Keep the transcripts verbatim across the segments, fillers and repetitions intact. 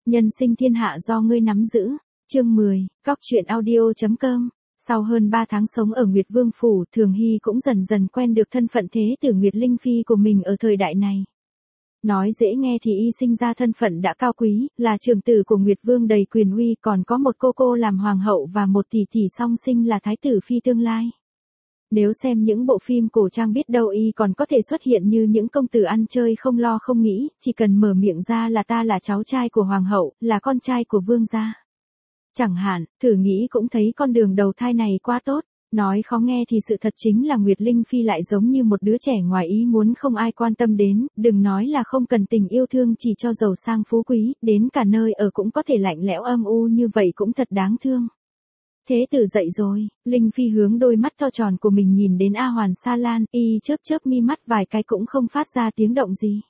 Nhân sinh thiên hạ do ngươi nắm giữ. Chương mười, Cóc truyện audio.com. Sau hơn ba tháng sống ở Nguyệt Vương Phủ, Thường Hy cũng dần dần quen được thân phận thế tử Nguyệt Linh Phi của mình ở thời đại này. Nói dễ nghe thì y sinh ra thân phận đã cao quý, là trưởng tử của Nguyệt Vương đầy quyền uy, còn có một cô cô làm hoàng hậu và một tỷ tỷ song sinh là thái tử phi tương lai. Nếu xem những bộ phim cổ trang biết đâu y còn có thể xuất hiện như những công tử ăn chơi không lo không nghĩ, chỉ cần mở miệng ra là ta là cháu trai của hoàng hậu, là con trai của vương gia. Chẳng hạn, thử nghĩ cũng thấy con đường đầu thai này quá tốt. Nói khó nghe thì sự thật chính là Nguyệt Linh Phi lại giống như một đứa trẻ ngoài ý muốn không ai quan tâm đến, đừng nói là không cần tình yêu thương chỉ cho giàu sang phú quý, đến cả nơi ở cũng có thể lạnh lẽo âm u như vậy cũng thật đáng thương. Thế tử dậy rồi, Linh Phi hướng đôi mắt to tròn của mình nhìn đến A Hoàn Sa Lan, y chớp chớp mi mắt vài cái cũng không phát ra tiếng động gì.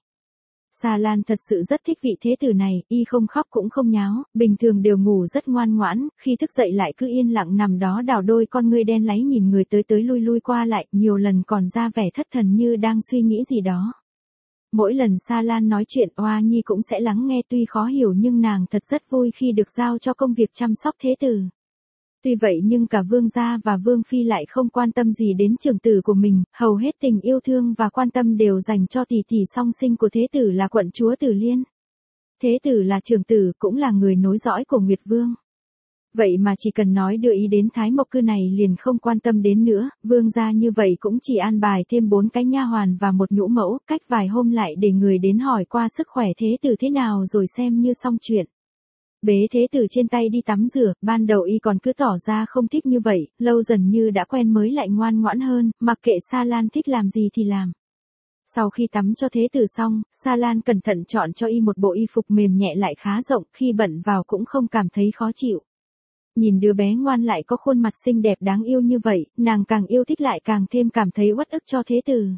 Sa Lan thật sự rất thích vị thế tử này, y không khóc cũng không nháo, bình thường đều ngủ rất ngoan ngoãn, khi thức dậy lại cứ yên lặng nằm đó đảo đôi con ngươi đen láy nhìn người tới tới lui lui qua lại, nhiều lần còn ra vẻ thất thần như đang suy nghĩ gì đó. Mỗi lần Sa Lan nói chuyện Oa Nhi cũng sẽ lắng nghe, tuy khó hiểu nhưng nàng thật rất vui khi được giao cho công việc chăm sóc thế tử. Tuy vậy nhưng cả vương gia và vương phi lại không quan tâm gì đến trưởng tử của mình, hầu hết tình yêu thương và quan tâm đều dành cho tỷ tỷ song sinh của thế tử là quận chúa Tử Liên. Thế tử là trưởng tử, cũng là người nối dõi của Nguyệt Vương. Vậy mà chỉ cần nói đưa ý đến Thái Mộc Cư này liền không quan tâm đến nữa, vương gia như vậy cũng chỉ an bài thêm bốn cái nha hoàn và một nhũ mẫu, cách vài hôm lại để người đến hỏi qua sức khỏe thế tử thế nào rồi xem như xong chuyện. Bế thế tử trên tay đi tắm rửa, ban đầu y còn cứ tỏ ra không thích như vậy, lâu dần như đã quen mới lại ngoan ngoãn hơn, mặc kệ Sa Lan thích làm gì thì làm. Sau khi tắm cho thế tử xong, Sa Lan cẩn thận chọn cho y một bộ y phục mềm nhẹ lại khá rộng, khi bận vào cũng không cảm thấy khó chịu. Nhìn đứa bé ngoan lại có khuôn mặt xinh đẹp đáng yêu như vậy, nàng càng yêu thích lại càng thêm cảm thấy uất ức cho thế tử.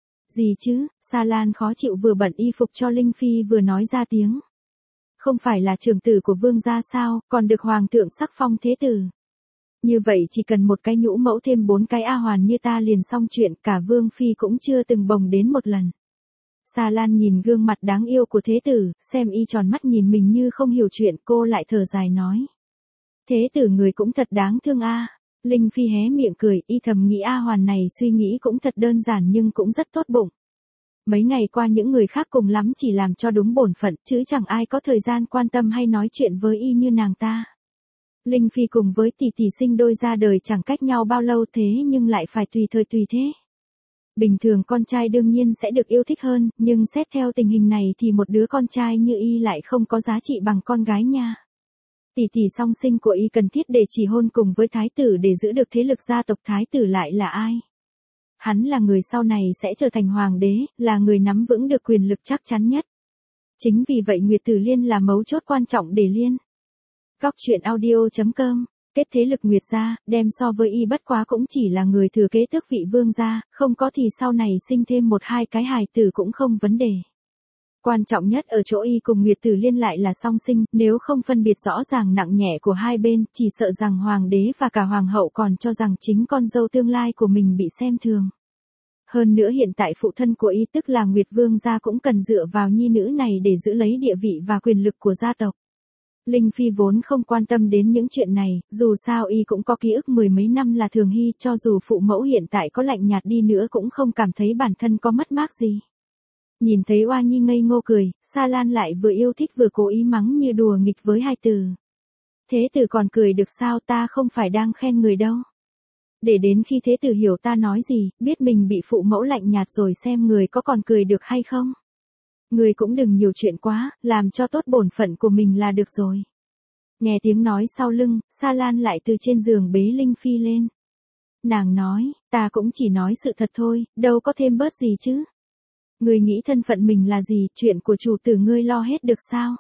Gì chứ, Sa Lan khó chịu vừa bận y phục cho Linh Phi vừa nói ra tiếng. Không phải là trưởng tử của vương gia sao, còn được hoàng thượng sắc phong thế tử. Như vậy chỉ cần một cái nhũ mẫu thêm bốn cái A Hoàn như ta liền xong chuyện, cả vương phi cũng chưa từng bồng đến một lần. Sa Lan nhìn gương mặt đáng yêu của thế tử, xem y tròn mắt nhìn mình như không hiểu chuyện, cô lại thở dài nói. Thế tử người cũng thật đáng thương a. Linh Phi hé miệng cười, y thầm nghĩ A Hoàn này suy nghĩ cũng thật đơn giản nhưng cũng rất tốt bụng. Mấy ngày qua những người khác cùng lắm chỉ làm cho đúng bổn phận, chứ chẳng ai có thời gian quan tâm hay nói chuyện với y như nàng ta. Linh Phi cùng với tỷ tỷ sinh đôi ra đời chẳng cách nhau bao lâu thế nhưng lại phải tùy thời tùy thế. Bình thường con trai đương nhiên sẽ được yêu thích hơn, nhưng xét theo tình hình này thì một đứa con trai như y lại không có giá trị bằng con gái nha. Tỷ tỷ song sinh của y cần thiết để chỉ hôn cùng với thái tử để giữ được thế lực gia tộc, thái tử lại là ai? Hắn là người sau này sẽ trở thành hoàng đế, là người nắm vững được quyền lực chắc chắn nhất. Chính vì vậy Nguyệt Tử Liên là mấu chốt quan trọng để liên. Cóc truyện audio.com, kết thế lực Nguyệt gia, đem so với y bất quá cũng chỉ là người thừa kế tước vị vương gia, không có thì sau này sinh thêm một hai cái hài tử cũng không vấn đề. Quan trọng nhất ở chỗ y cùng Nguyệt Tử Liên lại là song sinh, nếu không phân biệt rõ ràng nặng nhẹ của hai bên, chỉ sợ rằng hoàng đế và cả hoàng hậu còn cho rằng chính con dâu tương lai của mình bị xem thường. Hơn nữa hiện tại phụ thân của y tức là Nguyệt Vương gia cũng cần dựa vào nhi nữ này để giữ lấy địa vị và quyền lực của gia tộc. Linh Phi vốn không quan tâm đến những chuyện này, dù sao y cũng có ký ức mười mấy năm là Thường Hy, cho dù phụ mẫu hiện tại có lạnh nhạt đi nữa cũng không cảm thấy bản thân có mất mát gì. Nhìn thấy Oa Nhi ngây ngô cười, Sa Lan lại vừa yêu thích vừa cố ý mắng như đùa nghịch với hai từ. Thế tử còn cười được sao, ta không phải đang khen người đâu. Để đến khi thế tử hiểu ta nói gì, biết mình bị phụ mẫu lạnh nhạt rồi xem người có còn cười được hay không. Người cũng đừng nhiều chuyện quá, làm cho tốt bổn phận của mình là được rồi. Nghe tiếng nói sau lưng, Sa Lan lại từ trên giường bế Linh Phi lên. Nàng nói, ta cũng chỉ nói sự thật thôi, đâu có thêm bớt gì chứ. Ngươi nghĩ thân phận mình là gì, chuyện của chủ tử ngươi lo hết được sao?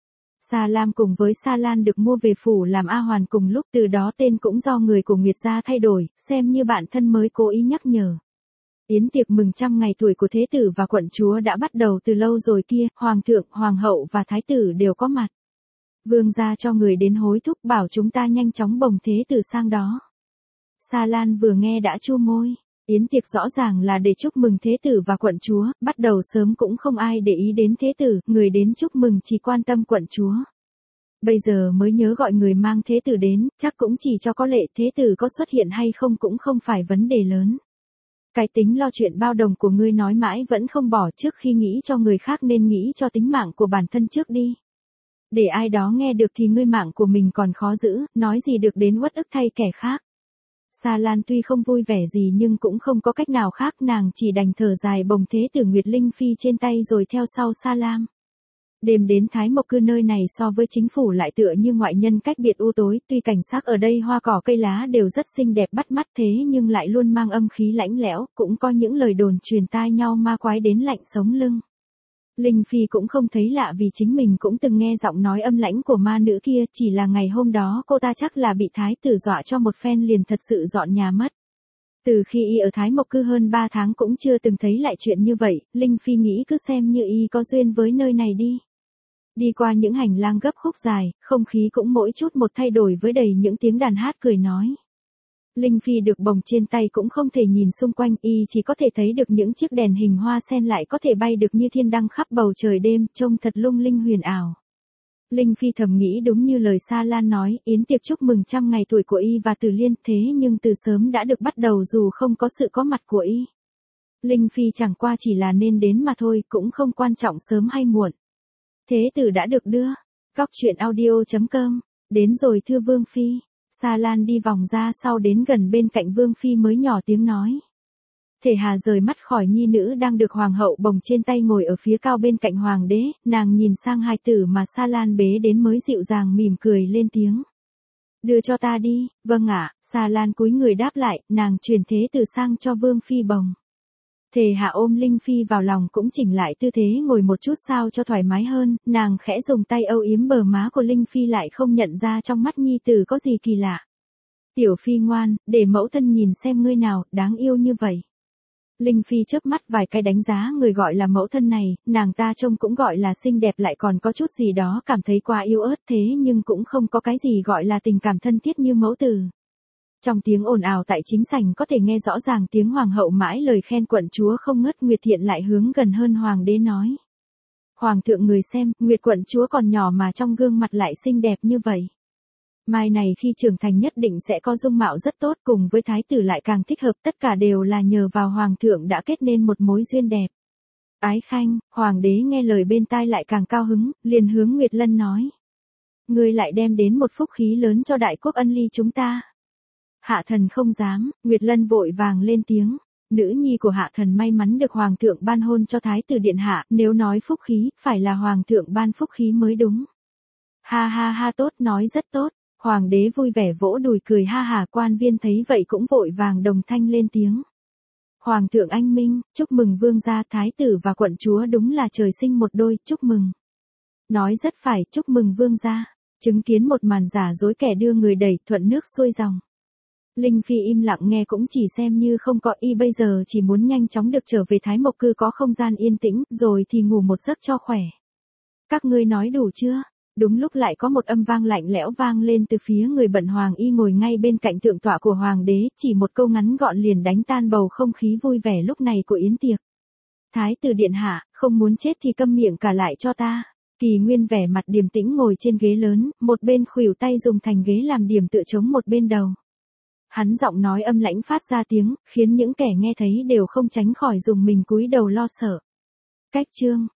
Sa Lam cùng với Sa Lan được mua về phủ làm A Hoàn cùng lúc, từ đó tên cũng do người của Nguyệt gia thay đổi, xem như bạn thân mới cố ý nhắc nhở. Yến tiệc mừng trăm ngày tuổi của thế tử và quận chúa đã bắt đầu từ lâu rồi kia, hoàng thượng, hoàng hậu và thái tử đều có mặt. Vương gia cho người đến hối thúc bảo chúng ta nhanh chóng bồng thế tử sang đó. Sa Lan vừa nghe đã chu môi. Yến tiệc rõ ràng là để chúc mừng thế tử và quận chúa, bắt đầu sớm cũng không ai để ý đến thế tử, người đến chúc mừng chỉ quan tâm quận chúa. Bây giờ mới nhớ gọi người mang thế tử đến, chắc cũng chỉ cho có lệ thế tử có xuất hiện hay không cũng không phải vấn đề lớn. Cái tính lo chuyện bao đồng của ngươi nói mãi vẫn không bỏ, trước khi nghĩ cho người khác nên nghĩ cho tính mạng của bản thân trước đi. Để ai đó nghe được thì ngươi mạng của mình còn khó giữ, nói gì được đến uất ức thay kẻ khác. Sa Lan tuy không vui vẻ gì nhưng cũng không có cách nào khác, nàng chỉ đành thở dài bồng thế tử Nguyệt Linh Phi trên tay rồi theo sau Sa Lam. Đêm đến Thái Mộc Cư nơi này so với chính phủ lại tựa như ngoại nhân cách biệt u tối, tuy cảnh sắc ở đây hoa cỏ cây lá đều rất xinh đẹp bắt mắt thế nhưng lại luôn mang âm khí lãnh lẽo, cũng có những lời đồn truyền tai nhau ma quái đến lạnh sống lưng. Linh Phi cũng không thấy lạ vì chính mình cũng từng nghe giọng nói âm lãnh của ma nữ kia, chỉ là ngày hôm đó cô ta chắc là bị thái tử dọa cho một phen liền thật sự dọn nhà mất. Từ khi y ở Thái Mộc Cư hơn ba tháng cũng chưa từng thấy lại chuyện như vậy, Linh Phi nghĩ cứ xem như y có duyên với nơi này đi. Đi qua những hành lang gấp khúc dài, không khí cũng mỗi chút một thay đổi với đầy những tiếng đàn hát cười nói. Linh Phi được bồng trên tay cũng không thể nhìn xung quanh, y chỉ có thể thấy được những chiếc đèn hình hoa sen lại có thể bay được như thiên đăng khắp bầu trời đêm, trông thật lung linh huyền ảo. Linh Phi thầm nghĩ đúng như lời Sa Lan nói, yến tiệc chúc mừng trăm ngày tuổi của y và Từ Liên thế nhưng từ sớm đã được bắt đầu dù không có sự có mặt của y. Linh Phi chẳng qua chỉ là nên đến mà thôi, cũng không quan trọng sớm hay muộn. Thế tử đã được đưa. Góc truyện audio chấm com. Đến rồi thưa Vương Phi. Sa Lan đi vòng ra sau đến gần bên cạnh Vương Phi mới nhỏ tiếng nói. Thể Hà rời mắt khỏi nhi nữ đang được hoàng hậu bồng trên tay ngồi ở phía cao bên cạnh hoàng đế, nàng nhìn sang hài tử mà Sa Lan bế đến mới dịu dàng mỉm cười lên tiếng. Đưa cho ta đi, vâng ạ, Sa Lan cúi người đáp lại, nàng truyền thế tử sang cho Vương Phi bồng. Thể Hạ ôm Linh Phi vào lòng cũng chỉnh lại tư thế ngồi một chút sao cho thoải mái hơn, nàng khẽ dùng tay âu yếm bờ má của Linh Phi lại không nhận ra trong mắt nhi tử có gì kỳ lạ. Tiểu Phi ngoan, để mẫu thân nhìn xem ngươi nào, đáng yêu như vậy. Linh Phi chớp mắt vài cái đánh giá người gọi là mẫu thân này, nàng ta trông cũng gọi là xinh đẹp lại còn có chút gì đó cảm thấy quá yếu ớt thế nhưng cũng không có cái gì gọi là tình cảm thân thiết như mẫu tử. Trong tiếng ồn ào tại chính sảnh có thể nghe rõ ràng tiếng hoàng hậu mãi lời khen quận chúa không ngớt, Nguyệt Thiện lại hướng gần hơn hoàng đế nói. Hoàng thượng người xem, Nguyệt quận chúa còn nhỏ mà trong gương mặt lại xinh đẹp như vậy. Mai này khi trưởng thành nhất định sẽ có dung mạo rất tốt cùng với thái tử lại càng thích hợp, tất cả đều là nhờ vào hoàng thượng đã kết nên một mối duyên đẹp. Ái khanh, hoàng đế nghe lời bên tai lại càng cao hứng, liền hướng Nguyệt Lân nói. Ngươi lại đem đến một phúc khí lớn cho đại quốc ân ly chúng ta. Hạ thần không dám, Nguyệt Lân vội vàng lên tiếng. Nữ nhi của hạ thần may mắn được hoàng thượng ban hôn cho thái tử điện hạ, nếu nói phúc khí, phải là hoàng thượng ban phúc khí mới đúng. Ha ha ha, tốt, nói rất tốt. Hoàng đế vui vẻ vỗ đùi cười ha hà, quan viên thấy vậy cũng vội vàng đồng thanh lên tiếng. Hoàng thượng anh minh, chúc mừng vương gia, thái tử và quận chúa đúng là trời sinh một đôi, chúc mừng. Nói rất phải, chúc mừng vương gia. Chứng kiến một màn giả dối kẻ đưa người đẩy thuận nước xuôi dòng. Linh Phi im lặng nghe cũng chỉ xem như không có, y bây giờ chỉ muốn nhanh chóng được trở về Thái Mộc Cư có không gian yên tĩnh, rồi thì ngủ một giấc cho khỏe. Các ngươi nói đủ chưa? Đúng lúc lại có một âm vang lạnh lẽo vang lên từ phía người bận hoàng y ngồi ngay bên cạnh thượng tọa của hoàng đế, chỉ một câu ngắn gọn liền đánh tan bầu không khí vui vẻ lúc này của yến tiệc. Thái tử điện hạ, không muốn chết thì câm miệng cả lại cho ta. Kỳ Nguyên vẻ mặt điềm tĩnh ngồi trên ghế lớn, một bên khuỷu tay dùng thành ghế làm điểm tựa chống một bên đầu. Hắn giọng nói âm lãnh phát ra tiếng, khiến những kẻ nghe thấy đều không tránh khỏi dùng mình cúi đầu lo sợ. Cách chương